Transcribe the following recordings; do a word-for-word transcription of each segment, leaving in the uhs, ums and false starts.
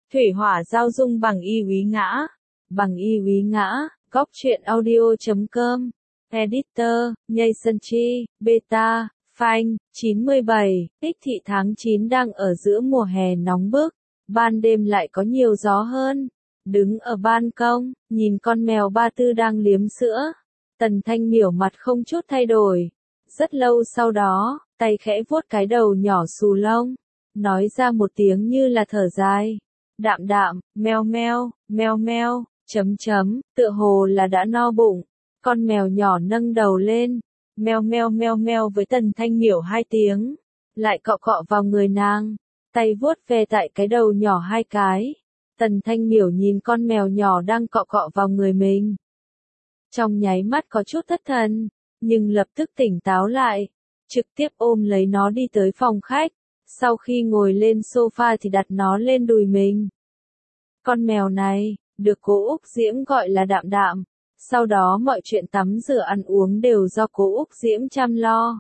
Thủy hỏa giao dung bằng y úy ngã. Bằng y úy ngã, góc truyện audio chấm com. Editor, Nhây Sân Chi, Beta, Phanh, chín mươi bảy, Tích thị tháng chín đang ở giữa mùa hè nóng bức, ban đêm lại có nhiều gió hơn. Đứng ở ban công, nhìn con mèo Ba Tư đang liếm sữa. Tần Thanh Miểu mặt không chút thay đổi. Rất lâu sau đó, tay khẽ vuốt cái đầu nhỏ xù lông, nói ra một tiếng như là thở dài. Đạm đạm, meo meo, meo meo, chấm chấm, tựa hồ là đã no bụng. Con mèo nhỏ nâng đầu lên, meo meo meo meo với Tần Thanh Miểu hai tiếng, lại cọ cọ vào người nàng, tay vuốt ve tại cái đầu nhỏ hai cái. Tần Thanh Miểu nhìn con mèo nhỏ đang cọ cọ vào người mình. Trong nháy mắt có chút thất thần, nhưng lập tức tỉnh táo lại, trực tiếp ôm lấy nó đi tới phòng khách, sau khi ngồi lên sofa thì đặt nó lên đùi mình. Con mèo này, được cô Úc Diễm gọi là Đạm Đạm, sau đó mọi chuyện tắm rửa ăn uống đều do cô Úc Diễm chăm lo.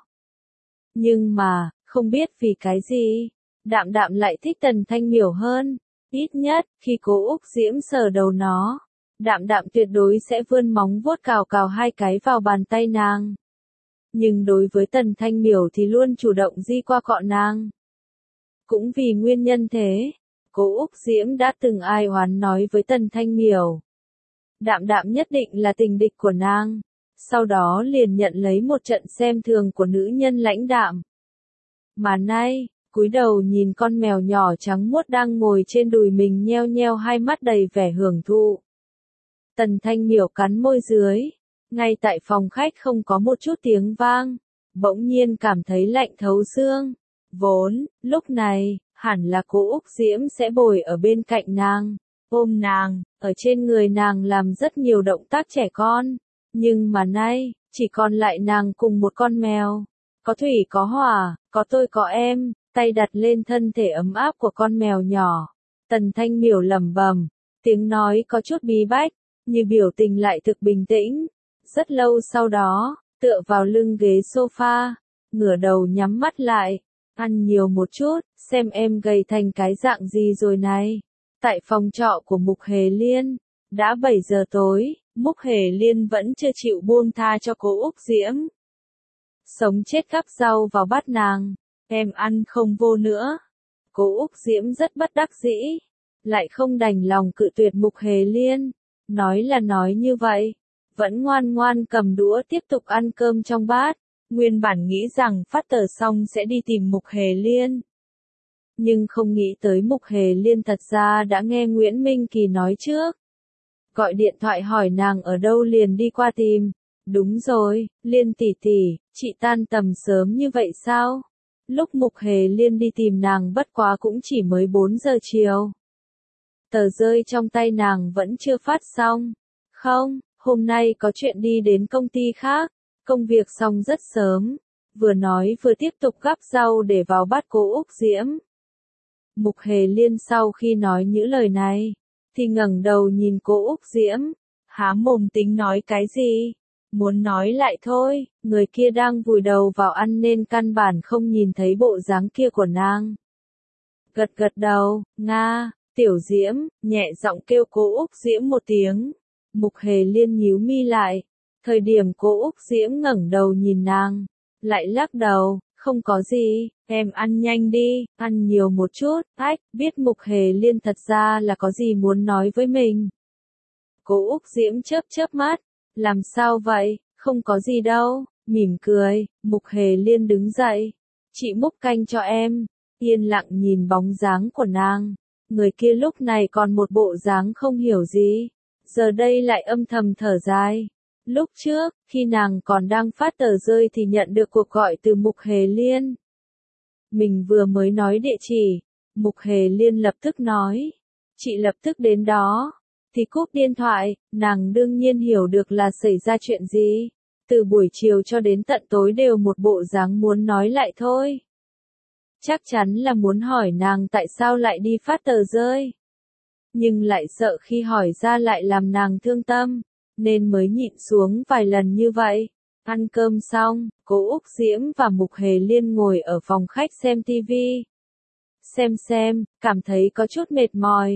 Nhưng mà, không biết vì cái gì, Đạm Đạm lại thích Tần Thanh Miểu hơn, ít nhất, khi cô Úc Diễm sờ đầu nó. Đạm Đạm tuyệt đối sẽ vươn móng vuốt cào cào hai cái vào bàn tay nàng. Nhưng đối với Tần Thanh Miểu thì luôn chủ động di qua cọ nàng. Cũng vì nguyên nhân thế, cô Úc Diễm đã từng ai oán nói với Tần Thanh Miểu. Đạm Đạm nhất định là tình địch của nàng, sau đó liền nhận lấy một trận xem thường của nữ nhân lãnh đạm. Mà nay, cúi đầu nhìn con mèo nhỏ trắng muốt đang ngồi trên đùi mình nheo nheo hai mắt đầy vẻ hưởng thụ. Tần Thanh Miểu cắn môi dưới, ngay tại phòng khách không có một chút tiếng vang, bỗng nhiên cảm thấy lạnh thấu xương. Vốn, lúc này, hẳn là cô Úc Diễm sẽ bồi ở bên cạnh nàng, ôm nàng, ở trên người nàng làm rất nhiều động tác trẻ con. Nhưng mà nay, chỉ còn lại nàng cùng một con mèo. Có thủy có hỏa, có tôi có em, tay đặt lên thân thể ấm áp của con mèo nhỏ. Tần Thanh Miểu lẩm bẩm, tiếng nói có chút bí bách, như biểu tình lại thực bình tĩnh. Rất lâu sau đó, tựa vào lưng ghế sofa, ngửa đầu nhắm mắt lại, ăn nhiều một chút, xem em gầy thành cái dạng gì rồi này. Tại phòng trọ của Mục Hề Liên, đã bảy giờ tối, Mục Hề Liên vẫn chưa chịu buông tha cho cô Úc Diễm. Sống chết gắp rau vào bát nàng, em ăn không vô nữa. Cô Úc Diễm rất bất đắc dĩ, lại không đành lòng cự tuyệt Mục Hề Liên. Nói là nói như vậy, vẫn ngoan ngoan cầm đũa tiếp tục ăn cơm trong bát, nguyên bản nghĩ rằng phát tờ xong sẽ đi tìm Mục Hề Liên. Nhưng không nghĩ tới Mục Hề Liên thật ra đã nghe Nguyễn Minh Kỳ nói trước. Gọi điện thoại hỏi nàng ở đâu liền đi qua tìm. Đúng rồi, Liên tỷ tỷ, chị tan tầm sớm như vậy sao? Lúc Mục Hề Liên đi tìm nàng bất quá cũng chỉ mới bốn giờ chiều. Tờ rơi trong tay nàng vẫn chưa phát xong. Không, hôm nay có chuyện đi đến công ty khác, công việc xong rất sớm. Vừa nói vừa tiếp tục gắp rau để vào bát cô Úc Diễm. Mục Hề Liên sau khi nói những lời này, thì ngẩng đầu nhìn cô Úc Diễm, há mồm tính nói cái gì? Muốn nói lại thôi, người kia đang vùi đầu vào ăn nên căn bản không nhìn thấy bộ dáng kia của nàng. Gật gật đầu, nga. Tiểu Diễm, nhẹ giọng kêu cô Úc Diễm một tiếng. Mục Hề Liên nhíu mi lại. Thời điểm cô Úc Diễm ngẩng đầu nhìn nàng, lại lắc đầu, không có gì, em ăn nhanh đi, ăn nhiều một chút. Ách, biết Mục Hề Liên thật ra là có gì muốn nói với mình. Cô Úc Diễm chớp chớp mắt, làm sao vậy, không có gì đâu, mỉm cười. Mục Hề Liên đứng dậy, chị múc canh cho em, yên lặng nhìn bóng dáng của nàng. Người kia lúc này còn một bộ dáng không hiểu gì, giờ đây lại âm thầm thở dài. Lúc trước, khi nàng còn đang phát tờ rơi thì nhận được cuộc gọi từ Mục Hề Liên. Mình vừa mới nói địa chỉ, Mục Hề Liên lập tức nói, chị lập tức đến đó, thì cúp điện thoại, nàng đương nhiên hiểu được là xảy ra chuyện gì. Từ buổi chiều cho đến tận tối đều một bộ dáng muốn nói lại thôi. Chắc chắn là muốn hỏi nàng tại sao lại đi phát tờ rơi. Nhưng lại sợ khi hỏi ra lại làm nàng thương tâm, nên mới nhịn xuống vài lần như vậy. Ăn cơm xong, cô Úc Diễm và Mục Hề Liên ngồi ở phòng khách xem tivi. Xem xem, cảm thấy có chút mệt mỏi,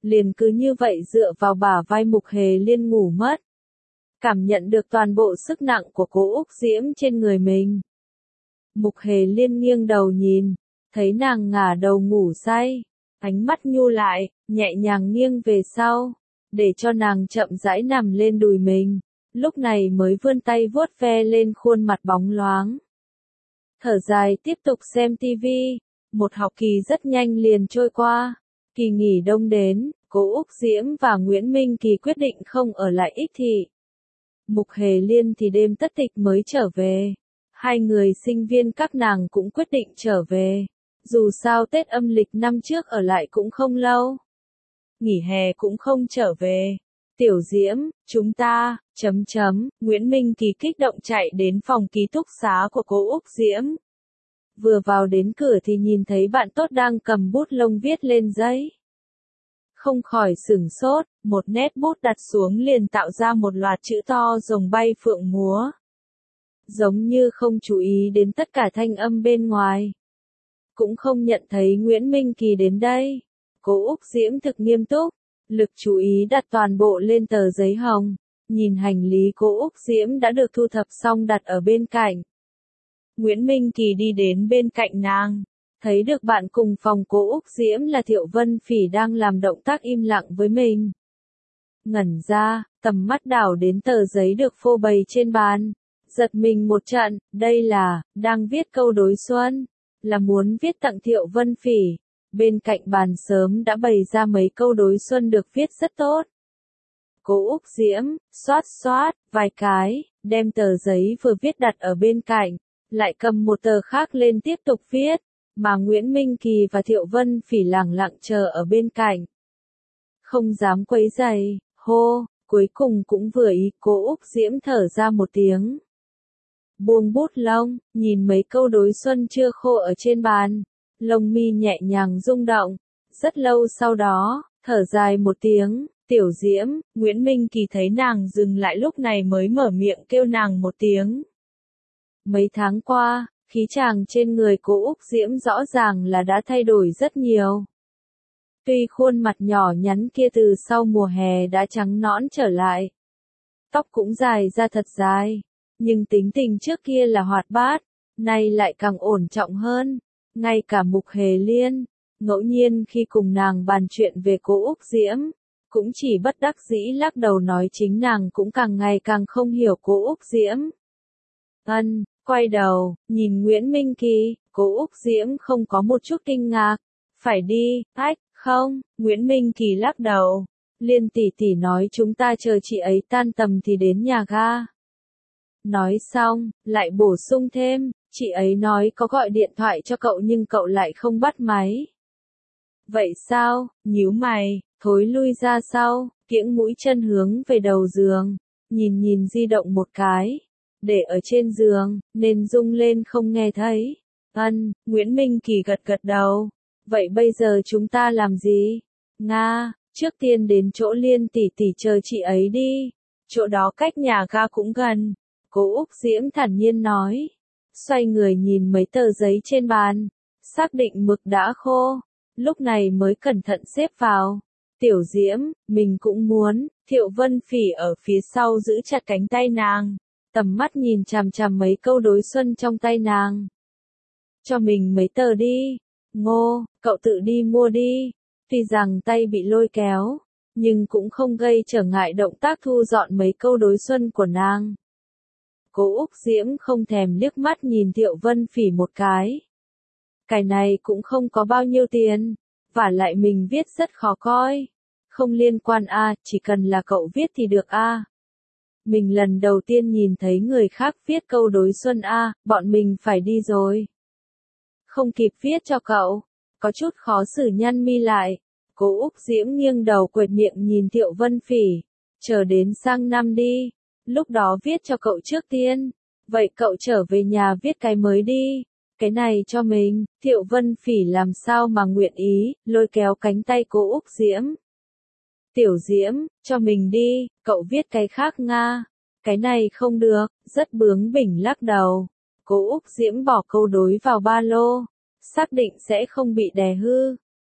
liền cứ như vậy dựa vào bả vai Mục Hề Liên ngủ mất. Cảm nhận được toàn bộ sức nặng của cố Úc Diễm trên người mình. Mục Hề Liên nghiêng đầu nhìn, thấy nàng ngả đầu ngủ say, ánh mắt nhu lại, nhẹ nhàng nghiêng về sau, để cho nàng chậm rãi nằm lên đùi mình, lúc này mới vươn tay vuốt ve lên khuôn mặt bóng loáng. Thở dài tiếp tục xem tivi, một học kỳ rất nhanh liền trôi qua, kỳ nghỉ đông đến, cố Úc Diễm và Nguyễn Minh Kỳ quyết định không ở lại Ích Thị. Mục Hề Liên thì đêm tất tịch mới trở về. Hai người sinh viên các nàng cũng quyết định trở về. Dù sao Tết âm lịch năm trước ở lại cũng không lâu. Nghỉ hè cũng không trở về. Tiểu Diễm, chúng ta, chấm chấm, Nguyễn Minh Kỳ kích động chạy đến phòng ký túc xá của cô Úc Diễm. Vừa vào đến cửa thì nhìn thấy bạn tốt đang cầm bút lông viết lên giấy. Không khỏi sửng sốt, một nét bút đặt xuống liền tạo ra một loạt chữ to rồng bay phượng múa. Giống như không chú ý đến tất cả thanh âm bên ngoài. Cũng không nhận thấy Nguyễn Minh Kỳ đến đây. Cô Úc Diễm thực nghiêm túc, lực chú ý đặt toàn bộ lên tờ giấy hồng. Nhìn hành lý cô Úc Diễm đã được thu thập xong đặt ở bên cạnh. Nguyễn Minh Kỳ đi đến bên cạnh nàng. Thấy được bạn cùng phòng cô Úc Diễm là Thiệu Vân Phỉ đang làm động tác im lặng với mình. Ngẩn ra, tầm mắt đảo đến tờ giấy được phô bày trên bàn. Giật mình một trận, đây là, đang viết câu đối xuân, là muốn viết tặng Thiệu Vân Phỉ. Bên cạnh bàn sớm đã bày ra mấy câu đối xuân được viết rất tốt. Cô Úc Diễm, xoát xoát, vài cái, đem tờ giấy vừa viết đặt ở bên cạnh, lại cầm một tờ khác lên tiếp tục viết. Mà Nguyễn Minh Kỳ và Thiệu Vân Phỉ lẳng lặng chờ ở bên cạnh. Không dám quấy rầy, hô, cuối cùng cũng vừa ý cô Úc Diễm thở ra một tiếng. Buông bút lông, nhìn mấy câu đối xuân chưa khô ở trên bàn, lông mi nhẹ nhàng rung động. Rất lâu sau đó, thở dài một tiếng, Tiểu Diễm, Nguyễn Minh Kỳ thấy nàng dừng lại lúc này mới mở miệng kêu nàng một tiếng. Mấy tháng qua, khí chàng trên người cô Úc Diễm rõ ràng là đã thay đổi rất nhiều. Tuy khuôn mặt nhỏ nhắn kia từ sau mùa hè đã trắng nõn trở lại. Tóc cũng dài ra thật dài. Nhưng tính tình trước kia là hoạt bát, nay lại càng ổn trọng hơn. Ngay cả Mục Hề Liên, ngẫu nhiên khi cùng nàng bàn chuyện về cô Úc Diễm, cũng chỉ bất đắc dĩ lắc đầu nói chính nàng cũng càng ngày càng không hiểu cô Úc Diễm. Ân, quay đầu, nhìn Nguyễn Minh Kỳ, cô Úc Diễm không có một chút kinh ngạc. Phải đi, ách, không, Nguyễn Minh Kỳ lắc đầu. Liên tỷ tỷ nói chúng ta chờ chị ấy tan tầm thì đến nhà ga. Nói xong, lại bổ sung thêm, chị ấy nói có gọi điện thoại cho cậu nhưng cậu lại không bắt máy. Vậy sao, nhíu mày, thối lui ra sau, kiễng mũi chân hướng về đầu giường, nhìn nhìn di động một cái. Để ở trên giường, nên rung lên không nghe thấy. Ân, Nguyễn Minh Kỳ gật gật đầu. Vậy bây giờ chúng ta làm gì? Nga, trước tiên đến chỗ Liên tỷ tỷ chờ chị ấy đi. Chỗ đó cách nhà ga cũng gần. Cô Úc Diễm thản nhiên nói. Xoay người nhìn mấy tờ giấy trên bàn. Xác định mực đã khô. Lúc này mới cẩn thận xếp vào. Tiểu Diễm, mình cũng muốn. Thiệu Vân Phỉ ở phía sau giữ chặt cánh tay nàng. Tầm mắt nhìn chằm chằm mấy câu đối xuân trong tay nàng. Cho mình mấy tờ đi. Ngô, cậu tự đi mua đi. Tuy rằng tay bị lôi kéo, nhưng cũng không gây trở ngại động tác thu dọn mấy câu đối xuân của nàng. Cô Úc Diễm không thèm liếc mắt nhìn Thiệu Vân Phỉ một cái. Cái này cũng không có bao nhiêu tiền, vả lại mình viết rất khó coi. Không liên quan a, à, chỉ cần là cậu viết thì được a. À. Mình lần đầu tiên nhìn thấy người khác viết câu đối xuân a, à, bọn mình phải đi rồi. Không kịp viết cho cậu, có chút khó xử nhăn mi lại. Cô Úc Diễm nghiêng đầu quệt miệng nhìn Thiệu Vân Phỉ, chờ đến sang năm đi, lúc đó viết cho cậu trước tiên. Vậy cậu trở về nhà viết cái mới đi, cái này cho mình. Thiệu Vân Phỉ làm sao mà nguyện ý, lôi kéo cánh tay cô Úc Diễm. Tiểu Diễm, cho mình đi, cậu viết cái khác nga. Cái này không được, rất bướng bỉnh lắc đầu. Cô Úc Diễm bỏ câu đối vào ba lô, xác định sẽ không bị đè hư.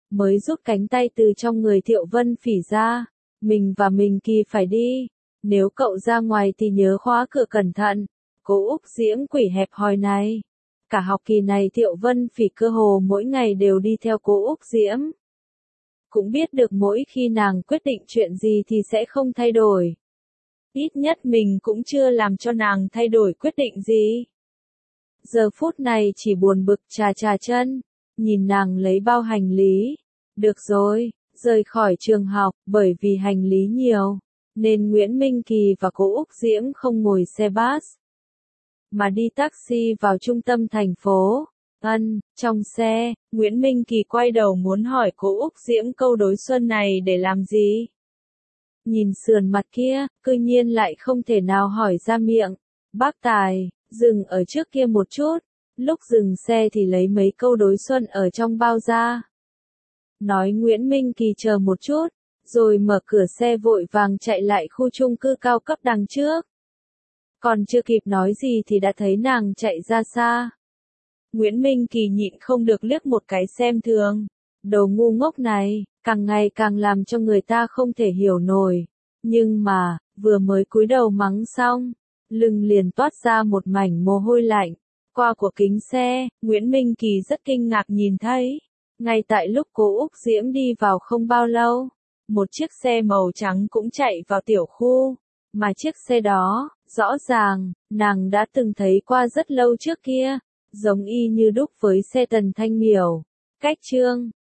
mới rút cánh tay từ trong người Thiệu Vân Phỉ ra. Mình và Mình Kỳ phải đi. Nếu cậu ra ngoài thì nhớ khóa cửa cẩn thận. Cô Úc Diễm quỷ hẹp hòi này. Cả học kỳ này Thiệu Vân Phỉ cơ hồ mỗi ngày đều đi theo cô Úc Diễm. Cũng biết được mỗi khi nàng quyết định chuyện gì thì sẽ không thay đổi. Ít nhất mình cũng chưa làm cho nàng thay đổi quyết định gì. Giờ phút này chỉ buồn bực chà chà chân, nhìn nàng lấy bao hành lý. Được rồi, rời khỏi trường học, bởi vì hành lý nhiều, nên Nguyễn Minh Kỳ và cô Úc Diễm không ngồi xe bus, mà đi taxi vào trung tâm thành phố. Ân, trong xe, Nguyễn Minh Kỳ quay đầu muốn hỏi cô Úc Diễm câu đối xuân này để làm gì. Nhìn sườn mặt kia, cư nhiên lại không thể nào hỏi ra miệng. Bác Tài, dừng ở trước kia một chút. Lúc dừng xe thì lấy mấy câu đối xuân ở trong bao ra. Nói Nguyễn Minh Kỳ chờ một chút, rồi mở cửa xe vội vàng chạy lại khu chung cư cao cấp đằng trước. Còn chưa kịp nói gì thì đã thấy nàng chạy ra xa. Nguyễn Minh Kỳ nhịn không được liếc một cái xem thường. Đồ ngu ngốc này, càng ngày càng làm cho người ta không thể hiểu nổi. Nhưng mà, vừa mới cúi đầu mắng xong, lưng liền toát ra một mảnh mồ hôi lạnh. Qua của kính xe, Nguyễn Minh Kỳ rất kinh ngạc nhìn thấy. Ngay tại lúc cô Úc Diễm đi vào không bao lâu, một chiếc xe màu trắng cũng chạy vào tiểu khu. Mà chiếc xe đó, rõ ràng, nàng đã từng thấy qua rất lâu trước kia, giống y như đúc với xe Tần Thanh Miểu. Cách chương